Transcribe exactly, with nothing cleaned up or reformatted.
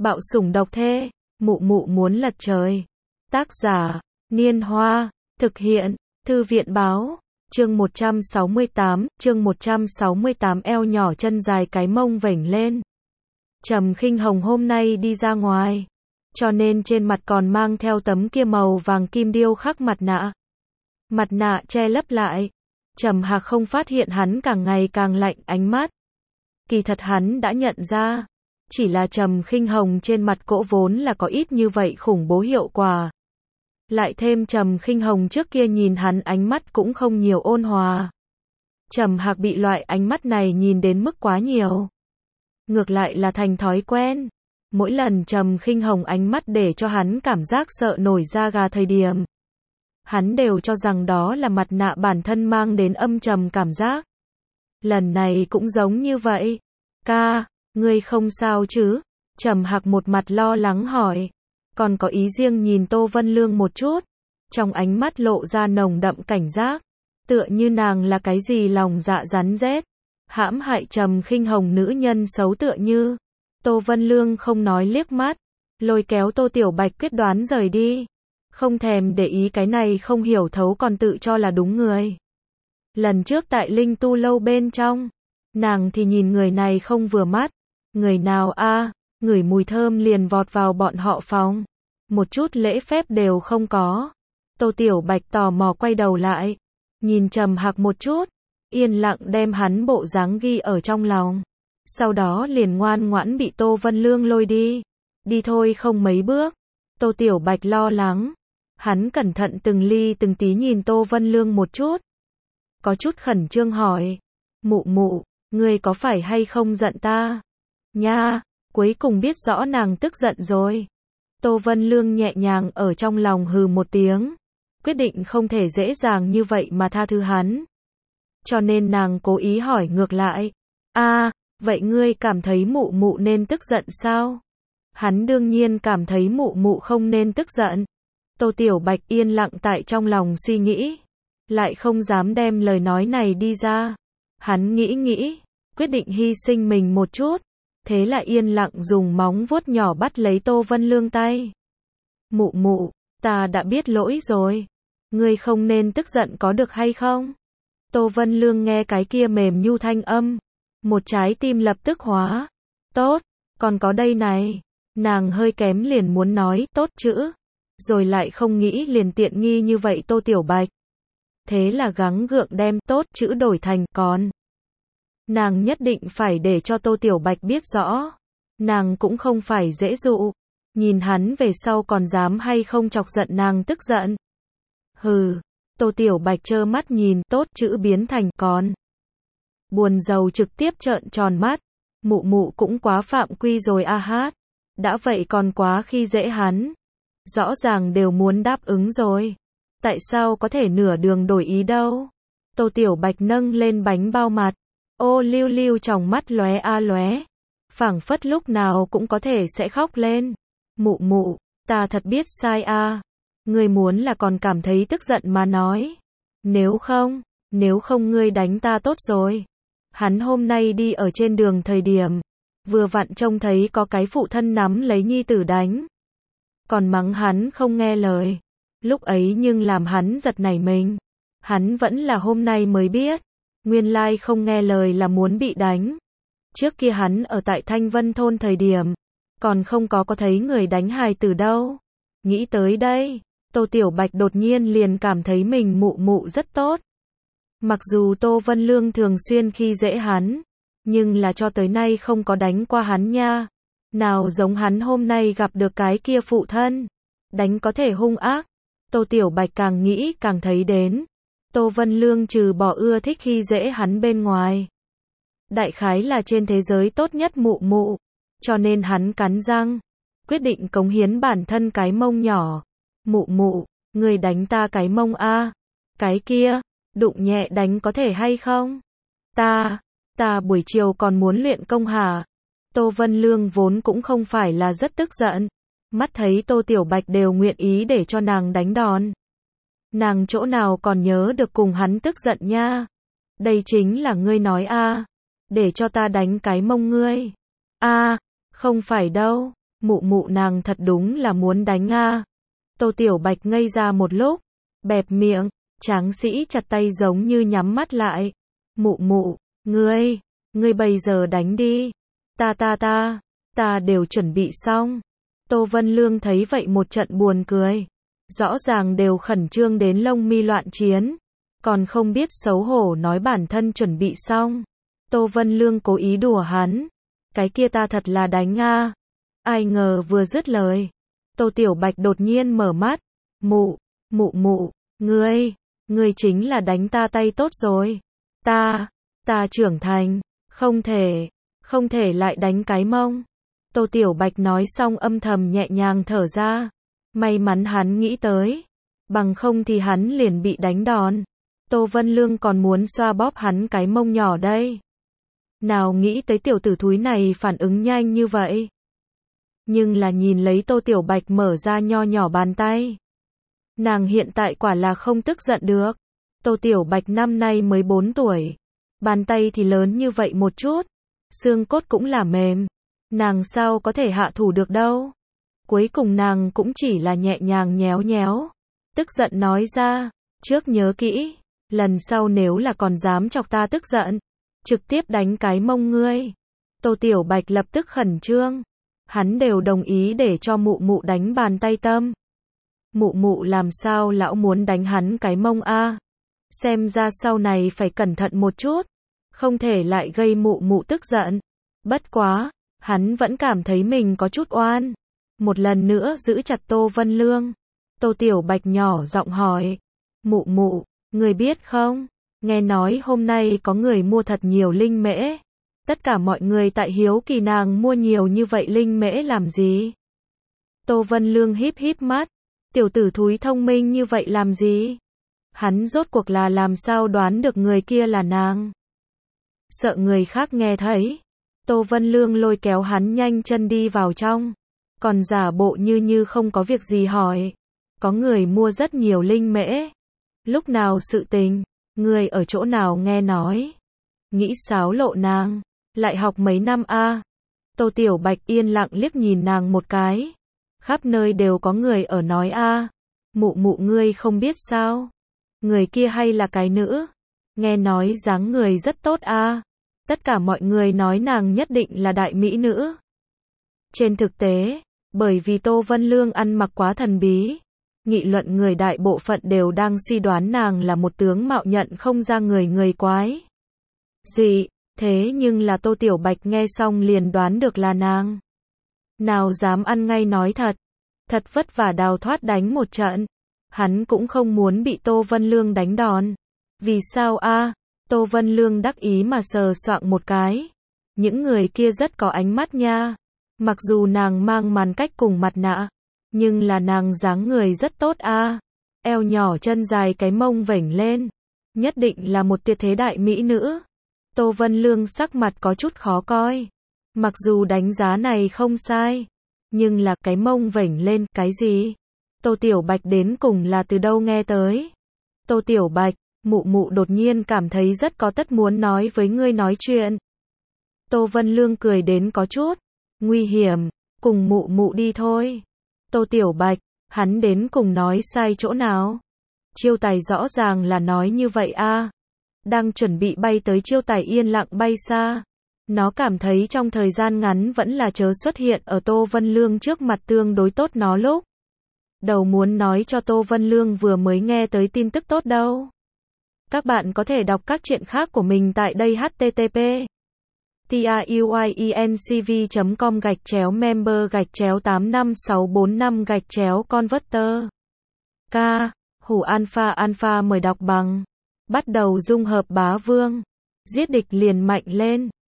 Bạo sủng độc thê, mụ mụ muốn lật trời. Tác giả, Niên Hoa, thực hiện, Thư viện Báo, chương một trăm sáu mươi tám, chương một trăm sáu mươi tám eo nhỏ chân dài cái mông vểnh lên. Trầm Khinh Hồng hôm nay đi ra ngoài, cho nên trên mặt còn mang theo tấm kia màu vàng kim điêu khắc mặt nạ. Mặt nạ che lấp lại, Trầm Hạc không phát hiện hắn càng ngày càng lạnh ánh mắt. Kỳ thật hắn đã nhận ra, chỉ là Trầm Khinh Hồng trên mặt cỗ vốn là có ít như vậy khủng bố hiệu quả. Lại thêm Trầm Khinh Hồng trước kia nhìn hắn ánh mắt cũng không nhiều ôn hòa. Trầm Hạc bị loại ánh mắt này nhìn đến mức quá nhiều. Ngược lại là thành thói quen. Mỗi lần Trầm Khinh Hồng ánh mắt để cho hắn cảm giác sợ nổi da gà thời điểm, hắn đều cho rằng đó là mặt nạ bản thân mang đến âm trầm cảm giác. Lần này cũng giống như vậy. Ca, ngươi không sao chứ? Trầm Hạc một mặt lo lắng hỏi. Còn có ý riêng nhìn Tô Vân Lương một chút. Trong ánh mắt lộ ra nồng đậm cảnh giác. Tựa như nàng là cái gì lòng dạ rắn rết. Hãm hại Trầm Khinh Hồng nữ nhân xấu tựa như. Tô Vân Lương không nói liếc mắt. Lôi kéo Tô Tiểu Bạch quyết đoán rời đi. Không thèm để ý cái này không hiểu thấu còn tự cho là đúng người. Lần trước tại Linh Tu lâu bên trong, nàng thì nhìn người này không vừa mắt. Người nào a, ngửi mùi thơm liền vọt vào bọn họ phòng. Một chút lễ phép đều không có. Tô Tiểu Bạch tò mò quay đầu lại, nhìn Trầm Hạc một chút, yên lặng đem hắn bộ dáng ghi ở trong lòng. Sau đó liền ngoan ngoãn bị Tô Vân Lương lôi đi. Đi thôi không mấy bước. Tô Tiểu Bạch lo lắng. Hắn cẩn thận từng ly từng tí nhìn Tô Vân Lương một chút. Có chút khẩn trương hỏi. Mụ mụ, ngươi có phải hay không giận ta? Nha, cuối cùng biết rõ nàng tức giận rồi. Tô Vân Lương nhẹ nhàng ở trong lòng hừ một tiếng. Quyết định không thể dễ dàng như vậy mà tha thứ hắn. Cho nên nàng cố ý hỏi ngược lại. A, vậy ngươi cảm thấy mụ mụ nên tức giận sao? Hắn đương nhiên cảm thấy mụ mụ không nên tức giận. Tô Tiểu Bạch yên lặng tại trong lòng suy nghĩ. Lại không dám đem lời nói này đi ra. Hắn nghĩ nghĩ, quyết định hy sinh mình một chút. Thế là yên lặng dùng móng vuốt nhỏ bắt lấy Tô Vân Lương tay. Mụ mụ, ta đã biết lỗi rồi. Ngươi không nên tức giận có được hay không? Tô Vân Lương nghe cái kia mềm nhu thanh âm. Một trái tim lập tức hóa. Tốt, còn có đây này. Nàng hơi kém liền muốn nói tốt chữ. Rồi lại không nghĩ liền tiện nghi như vậy Tô Tiểu Bạch. Thế là gắng gượng đem tốt chữ đổi thành còn. Nàng nhất định phải để cho Tô Tiểu Bạch biết rõ. Nàng cũng không phải dễ dụ. Nhìn hắn về sau còn dám hay không chọc giận nàng tức giận. Hừ, Tô Tiểu Bạch trơ mắt nhìn tốt chữ biến thành còn. Buồn rầu trực tiếp trợn tròn mắt. Mụ mụ cũng quá phạm quy rồi a hát. Đã vậy còn quá khi dễ hắn. Rõ ràng đều muốn đáp ứng rồi. Tại sao có thể nửa đường đổi ý đâu? Tô Tiểu Bạch nâng lên bánh bao mặt. Ô liu liu trong mắt lóe a lóe. Phảng phất lúc nào cũng có thể sẽ khóc lên. Mụ mụ, ta thật biết sai a. Ngươi muốn là còn cảm thấy tức giận mà nói. Nếu không, nếu không ngươi đánh ta tốt rồi. Hắn hôm nay đi ở trên đường thời điểm. Vừa vặn trông thấy có cái phụ thân nắm lấy nhi tử đánh. Còn mắng hắn không nghe lời. Lúc ấy nhưng làm hắn giật nảy mình. Hắn vẫn là hôm nay mới biết. Nguyên lai không nghe lời là muốn bị đánh. Trước kia hắn ở tại Thanh Vân thôn thời điểm. Còn không có có thấy người đánh hài tử đâu. Nghĩ tới đây. Tô Tiểu Bạch đột nhiên liền cảm thấy mình mụ mụ rất tốt. Mặc dù Tô Vân Lương thường xuyên khi dễ hắn. Nhưng là cho tới nay không có đánh qua hắn nha. Nào giống hắn hôm nay gặp được cái kia phụ thân. Đánh có thể hung ác. Tô Tiểu Bạch càng nghĩ càng thấy đến. Tô Vân Lương trừ bỏ ưa thích khi dễ hắn bên ngoài. Đại khái là trên thế giới tốt nhất mụ mụ. Cho nên hắn cắn răng. Quyết định cống hiến bản thân cái mông nhỏ. Mụ mụ, người đánh ta cái mông a. Cái kia, đụng nhẹ đánh có thể hay không? Ta, ta buổi chiều còn muốn luyện công hả? Tô Vân Lương vốn cũng không phải là rất tức giận. Mắt thấy Tô Tiểu Bạch đều nguyện ý để cho nàng đánh đòn. Nàng chỗ nào còn nhớ được cùng hắn tức giận nha. Đây chính là ngươi nói a. Để cho ta đánh cái mông ngươi. A, không phải đâu. Mụ mụ nàng thật đúng là muốn đánh a. Tô Tiểu Bạch ngây ra một lúc, bẹp miệng, Tráng Sĩ chặt tay giống như nhắm mắt lại. Mụ mụ, ngươi, ngươi bây giờ đánh đi. Ta ta ta, ta đều chuẩn bị xong. Tô Vân Lương thấy vậy một trận buồn cười. Rõ ràng đều khẩn trương đến lông mi loạn chiến, còn không biết xấu hổ nói bản thân chuẩn bị xong. Tô Vân Lương cố ý đùa hắn. Cái kia ta thật là đánh a. Ai ngờ vừa dứt lời, Tô Tiểu Bạch đột nhiên mở mắt. Mụ, mụ mụ, ngươi, ngươi chính là đánh ta tay tốt rồi. Ta, ta trưởng thành, không thể, không thể lại đánh cái mông. Tô Tiểu Bạch nói xong âm thầm nhẹ nhàng thở ra. May mắn hắn nghĩ tới, bằng không thì hắn liền bị đánh đòn. Tô Vân Lương còn muốn xoa bóp hắn cái mông nhỏ đây. Nào nghĩ tới tiểu tử thúi này phản ứng nhanh như vậy. Nhưng là nhìn lấy Tô Tiểu Bạch mở ra nho nhỏ bàn tay. Nàng hiện tại quả là không tức giận được. Tô Tiểu Bạch năm nay mới bốn tuổi. Bàn tay thì lớn như vậy một chút. Xương cốt cũng là mềm. Nàng sao có thể hạ thủ được đâu. Cuối cùng nàng cũng chỉ là nhẹ nhàng nhéo nhéo. Tức giận nói ra, trước nhớ kỹ, lần sau nếu là còn dám chọc ta tức giận, trực tiếp đánh cái mông ngươi. Tô Tiểu Bạch lập tức khẩn trương. Hắn đều đồng ý để cho mụ mụ đánh bàn tay tâm. Mụ mụ làm sao lão muốn đánh hắn cái mông a? Xem ra sau này phải cẩn thận một chút, không thể lại gây mụ mụ tức giận. Bất quá, hắn vẫn cảm thấy mình có chút oan. Một lần nữa giữ chặt Tô Vân Lương. Tô Tiểu Bạch nhỏ giọng hỏi. Mụ mụ, người biết không? Nghe nói hôm nay có người mua thật nhiều linh mễ. Tất cả mọi người tại hiếu kỳ nàng mua nhiều như vậy linh mễ làm gì? Tô Vân Lương híp híp mắt. Tiểu tử thúi thông minh như vậy làm gì? Hắn rốt cuộc là làm sao đoán được người kia là nàng? Sợ người khác nghe thấy. Tô Vân Lương lôi kéo hắn nhanh chân đi vào trong. Còn giả bộ như như không có việc gì hỏi. Có người mua rất nhiều linh mễ. Lúc nào sự tình, người ở chỗ nào nghe nói. Nghĩ xáo lộ nàng, lại học mấy năm a. Tô Tiểu Bạch yên lặng liếc nhìn nàng một cái. Khắp nơi đều có người ở nói a. Mụ mụ ngươi không biết sao. Người kia hay là cái nữ. Nghe nói dáng người rất tốt a. Tất cả mọi người nói nàng nhất định là đại mỹ nữ. Trên thực tế, bởi vì Tô Vân Lương ăn mặc quá thần bí, nghị luận người đại bộ phận đều đang suy đoán nàng là một tướng mạo nhận không ra người người quái. Gì, thế nhưng là Tô Tiểu Bạch nghe xong liền đoán được là nàng. Nào dám ăn ngay nói thật. Thật vất vả đào thoát đánh một trận. Hắn cũng không muốn bị Tô Vân Lương đánh đòn. Vì sao a? Tô Vân Lương đắc ý mà sờ soạng một cái. Những người kia rất có ánh mắt nha. Mặc dù nàng mang màn cách cùng mặt nạ, nhưng là nàng dáng người rất tốt a. Eo nhỏ chân dài cái mông vểnh lên. Nhất định là một tuyệt thế đại mỹ nữ. Tô Vân Lương sắc mặt có chút khó coi. Mặc dù đánh giá này không sai, nhưng là cái mông vểnh lên, cái gì? Tô Tiểu Bạch đến cùng là từ đâu nghe tới? Tô Tiểu Bạch, mụ mụ đột nhiên cảm thấy rất có tất muốn nói với ngươi nói chuyện. Tô Vân Lương cười đến có chút nguy hiểm, cùng mụ mụ đi thôi. Tô Tiểu Bạch, hắn đến cùng nói sai chỗ nào? Chiêu Tài rõ ràng là nói như vậy a. Đang chuẩn bị bay tới Chiêu Tài yên lặng bay xa. Nó cảm thấy trong thời gian ngắn vẫn là chớ xuất hiện ở Tô Vân Lương trước mặt tương đối tốt nó lúc. Đầu muốn nói cho Tô Vân Lương vừa mới nghe tới tin tức tốt đâu. Các bạn có thể đọc các truyện khác của mình tại đây h t t p truyencv chấm com gạch chéo member gạch chéo tám năm sáu bốn năm gạch chéo converter. K. Hủ alpha alpha mời đọc bằng. Bắt đầu dung hợp bá vương. Giết địch liền mạnh lên.